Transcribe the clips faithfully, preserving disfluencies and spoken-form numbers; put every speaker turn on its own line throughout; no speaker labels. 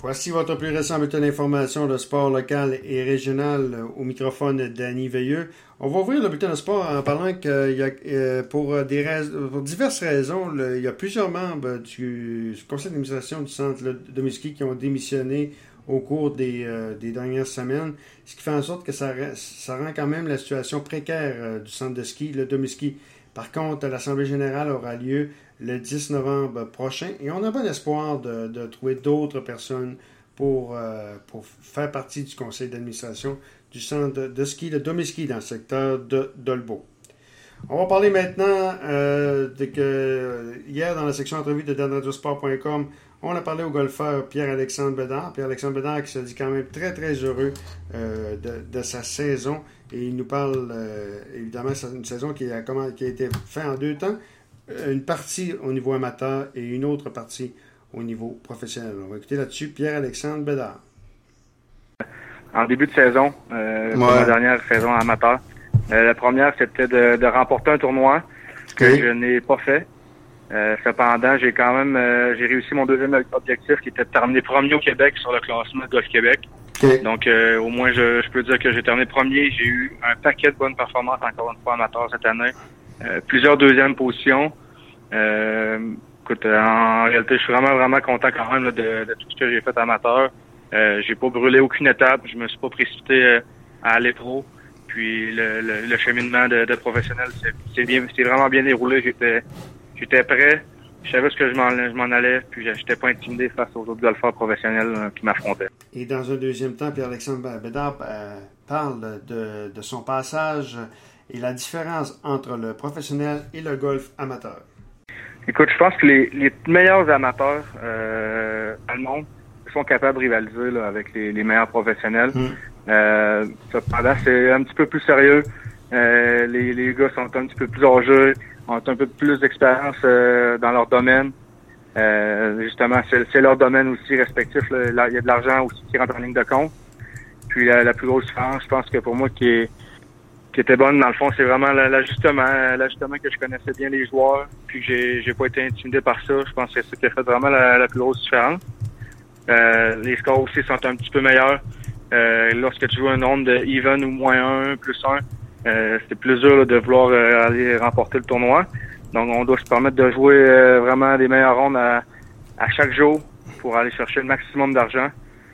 Voici votre plus récent bulletin d'information de sport local et régional au microphone Danny Veilleux. On va ouvrir le bulletin de sport en parlant qu'il y a, euh, pour, des rais- pour diverses raisons, le, il y a plusieurs membres du, du conseil d'administration du centre de ski qui ont démissionné au cours des, euh, des dernières semaines, ce qui fait en sorte que ça, ça rend quand même la situation précaire euh, du centre de ski, le Domiski. Par contre, l'Assemblée générale aura lieu le dix novembre prochain et on a bon espoir de, de trouver d'autres personnes pour, euh, pour faire partie du conseil d'administration du centre de, de ski, le Domiski, dans le secteur de Dolbeau. On va parler maintenant euh, de que hier, dans la section entrevue de dan radio sport point com, on a parlé au golfeur Pierre-Alexandre Bédard. Pierre-Alexandre Bédard qui se dit quand même très, très heureux euh, de, de sa saison. Et il nous parle, euh, évidemment, c'est une saison qui a, qui a été faite en deux temps. Une partie au niveau amateur et une autre partie au niveau professionnel. On va écouter là-dessus Pierre-Alexandre Bédard.
En début de saison, euh, ouais. Pour ma dernière saison amateur, euh, la première, c'était de, de remporter un tournoi que okay. je n'ai pas fait. Euh, cependant, j'ai quand même euh, j'ai réussi mon deuxième objectif qui était de terminer premier au Québec sur le classement de Golf Québec. Okay. Donc, euh, au moins, je, je peux dire que j'ai terminé premier. J'ai eu un paquet de bonnes performances, encore une fois, amateur cette année. Euh, plusieurs deuxièmes positions. Euh, écoute, en réalité, je suis vraiment, vraiment content quand même là, de, de tout ce que j'ai fait amateur. Euh, j'ai pas brûlé aucune étape. Je me suis pas précipité euh, à aller trop. Puis, le, le, le cheminement de, de professionnel, c'est, c'est, bien, c'est vraiment bien déroulé. J'étais, j'étais prêt. Je savais ce que je m'en, je m'en allais, puis j'étais pas intimidé face aux autres golfeurs professionnels euh, qui m'affrontaient.
Et dans un deuxième temps, Pierre-Alexandre Bédard euh, parle de, de son passage et la différence entre le professionnel et le golf amateur.
Écoute, je pense que les, les meilleurs amateurs euh, dans le monde sont capables de rivaliser là, avec les, les meilleurs professionnels. Mmh. Euh, cependant, c'est un petit peu plus sérieux. Euh, les, les gars sont un petit peu plus âgés, ont un peu plus d'expérience euh, dans leur domaine. Euh, justement, c'est, c'est leur domaine aussi respectif. Là. Il y a de l'argent aussi qui rentre en ligne de compte. Puis la, la plus grosse différence, je pense que pour moi, qui est qui était bonne, dans le fond, c'est vraiment l'ajustement, l'ajustement que je connaissais bien les joueurs, puis que j'ai, j'ai pas été intimidé par ça. Je pense que c'est ça qui a fait vraiment la, la plus grosse différence. Euh, les scores aussi sont un petit peu meilleurs. Euh, lorsque tu joues un nombre de even ou moins un, plus un, euh, c'est plus dur là, de vouloir euh, aller remporter le tournoi. Donc, on doit se permettre de jouer euh, vraiment des meilleures rondes à, à chaque jour pour aller chercher le maximum d'argent.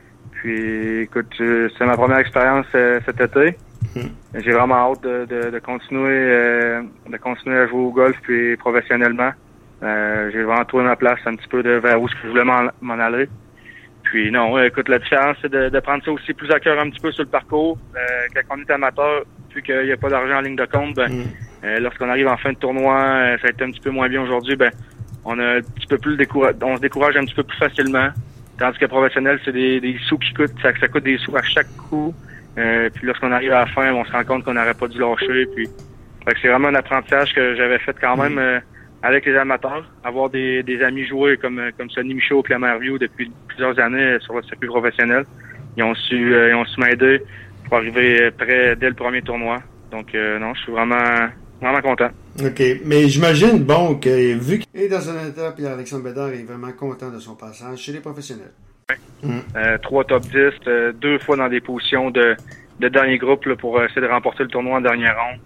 Puis, écoute, c'est ma première expérience euh, cet été. Mmh. J'ai vraiment hâte de, de, de continuer euh, de continuer à jouer au golf puis professionnellement. Euh, j'ai vraiment trouvé ma place un petit peu de vers où je voulais m'en, m'en aller. Puis non, écoute, la différence, c'est de, de prendre ça aussi plus à cœur un petit peu sur le parcours. Euh, quand on est amateur, vu qu'il n'y a pas d'argent en ligne de compte, ben mmh. euh, lorsqu'on arrive en fin de tournoi, euh, ça a été un petit peu moins bien aujourd'hui, ben on a un petit peu plus le décourage, on se décourage un petit peu plus facilement. Tandis que professionnel, c'est des, des sous qui coûtent, ça, ça coûte des sous à chaque coup. Euh, puis lorsqu'on arrive à la fin, on se rend compte qu'on n'aurait pas dû lâcher. Puis, fait que c'est vraiment un apprentissage que j'avais fait quand même euh, avec les amateurs. Avoir des, des amis joueurs comme comme Sonny Michaud, Clément Hervieux depuis plusieurs années sur le circuit professionnel. Ils ont su euh, ils ont su m'aider pour arriver prêt dès le premier tournoi. Donc euh, non, je suis vraiment vraiment content.
OK. Mais j'imagine, bon, que vu qu'il est dans un état, Pierre-Alexandre Bédard est vraiment content de son passage chez les professionnels.
Mmh. Euh, trois top dix, euh, deux fois dans des positions de, de dernier groupe là, pour essayer de remporter le tournoi en dernière ronde.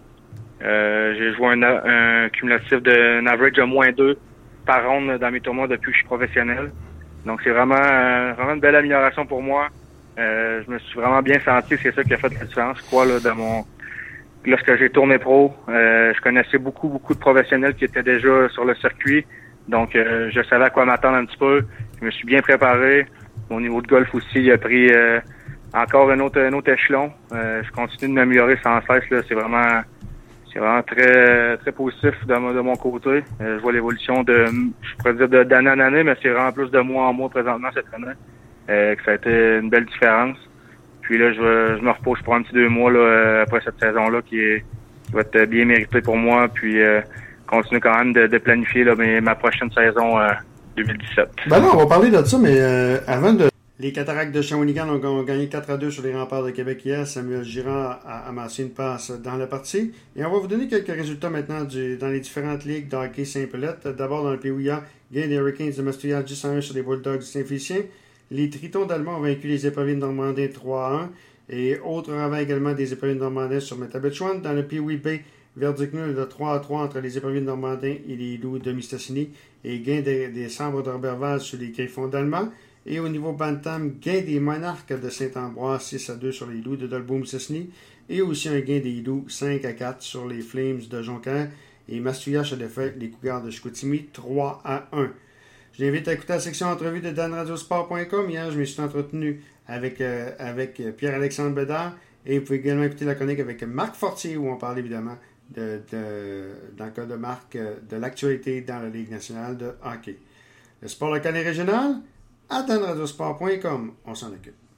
Euh, j'ai joué un, un cumulatif d'un average de moins deux par ronde dans mes tournois depuis que je suis professionnel. Donc c'est vraiment, euh, vraiment une belle amélioration pour moi. Euh, je me suis vraiment bien senti, c'est ça qui a fait la différence, je crois, là, dans mon lorsque j'ai tourné pro. Euh, je connaissais beaucoup, beaucoup de professionnels qui étaient déjà sur le circuit. Donc euh, je savais à quoi m'attendre un petit peu. Je me suis bien préparé. Mon niveau de golf aussi, il a pris euh, encore un autre, un autre échelon. Euh, je continue de m'améliorer sans cesse. Là. C'est vraiment c'est vraiment très très positif de, de mon côté. Euh, je vois l'évolution de, je pourrais dire de, d'année en année, mais c'est vraiment plus de mois en mois présentement cette année. Euh, que ça a été une belle différence. Puis là, je, je me repose pour un petit deux mois là, après cette saison-là qui, est, qui va être bien méritée pour moi. Puis euh, continuer quand même de, de planifier là, mes, ma prochaine saison euh, deux mille dix-sept.
Ben non, on va parler de ça, mais euh, avant de... Les Cataractes de Shawinigan ont, ont gagné quatre à deux sur les remparts de Québec hier. Samuel Girard a amassé une passe dans la partie. Et on va vous donner quelques résultats maintenant du, dans les différentes ligues de hockey Saint-Paulette. D'abord dans le P O I A, gain des Hurricanes de Mastéal dix à un sur les Bulldogs de Saint-Félicien. Les Tritons d'Allemand ont vaincu les Éperviers de Normandin trois à un. Et autre renvers également des Éperviers de Normandin sur Métabetchouan. Dans le Pee Wee Bay, verdict de trois à trois entre les Éperviers de Normandin et les Loups de Mistassini. Et gain des, des Sabres d'Orberval sur les Griffons d'Allemand. Et au niveau Bantam, gain des Monarques de Saint-Ambroise six à deux sur les Loups de Dolbeau-Mistassini. Et aussi un gain des Loups cinq à quatre sur les Flames de Jonquière. Et Mastouillache a défait les Cougars de Chicoutimi trois à un. Je l'invite à écouter la section entrevue de dan radio sport point com. Hier, je me suis entretenu avec, euh, avec Pierre-Alexandre Bédard. Et vous pouvez également écouter la chronique avec Marc Fortier, où on parle évidemment, de, de, dans le cas de Marc, de l'actualité dans la Ligue nationale de hockey. Le sport local et régional, à dan radio sport point com. On s'en occupe.